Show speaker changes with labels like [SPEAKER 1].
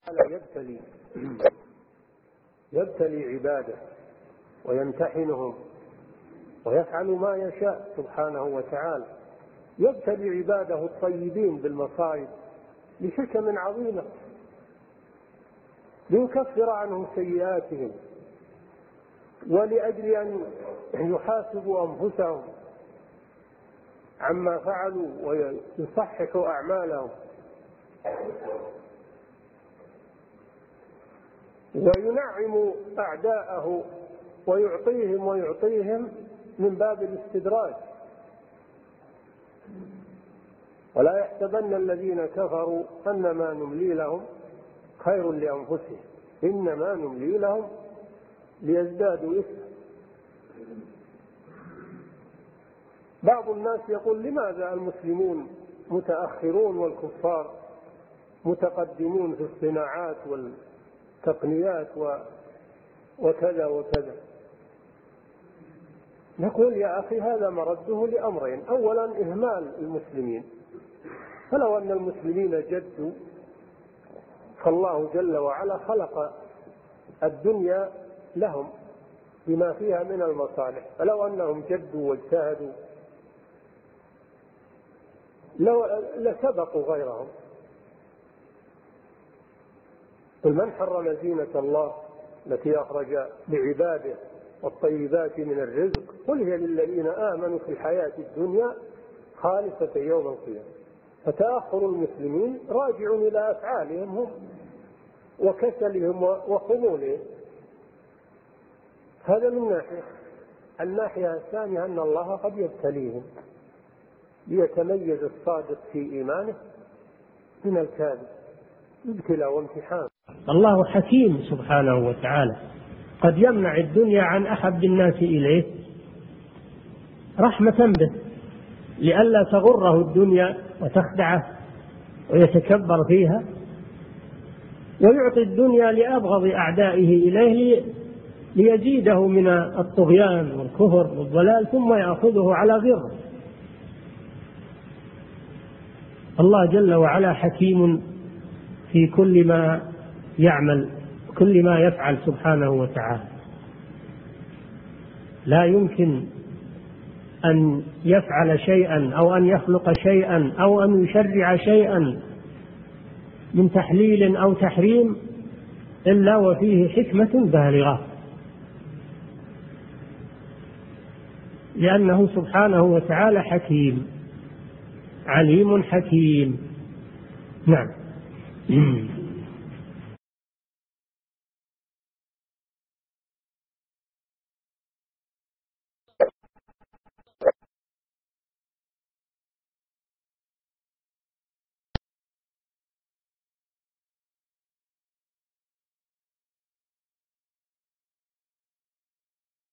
[SPEAKER 1] يبتلي عباده ويمتحنهم ويفعل ما يشاء سبحانه وتعالى. يبتلي عباده الطيبين بالمصائب لحكم عظيمة، ليكفر عنهم سيئاتهم ولأجل أن يحاسبوا أنفسهم عما فعلوا ويصححوا أعمالهم، وينعم أعداءه ويعطيهم من باب الاستدراج. ولا يحسبن الذين كفروا أنما نملي لهم خير لأنفسهم إنما نملي لهم ليزدادوا إثما. بعض الناس يقول لماذا المسلمون متأخرون والكفار متقدمون في الصناعات والتقنيات وكذا وكذا؟ نقول يا أخي هذا مرده لأمرين: أولا إهمال المسلمين، فلو أن المسلمين جدوا فالله جل وعلا خلق الدنيا لهم بما فيها من المصالح، فلو أنهم جدوا واجتهدوا لسبقوا غيرهم. قل من حرم زينة الله التي أخرج لعباده والطيبات من الرزق قل هي للذين آمنوا في الحياة الدنيا خالصة يوم القيامة. فتأخر المسلمين راجع إلى أفعالهم هم وكسلهم وخمولهم. هذا من ناحية. الناحية الثانية أن الله قد يبتليهم ليتميز الصادق في إيمانه من الكاذب، ابتلاء وامتحان.
[SPEAKER 2] الله حكيم سبحانه وتعالى، قد يمنع الدنيا عن أحب الناس إليه رحمة به لئلا تغره الدنيا وتخدعه ويتكبر فيها، ويعطي الدنيا لأبغض أعدائه إليه ليزيده من الطغيان والكفر والضلال ثم يأخذه على غره. الله جل وعلا حكيم في كل ما يعمل، كل ما يفعل سبحانه وتعالى. لا يمكن أن يفعل شيئا أو أن يخلق شيئا أو أن يشرع شيئا من تحليل أو تحريم إلا وفيه حكمة بالغة، لأنه سبحانه وتعالى حكيم عليم حكيم. نعم.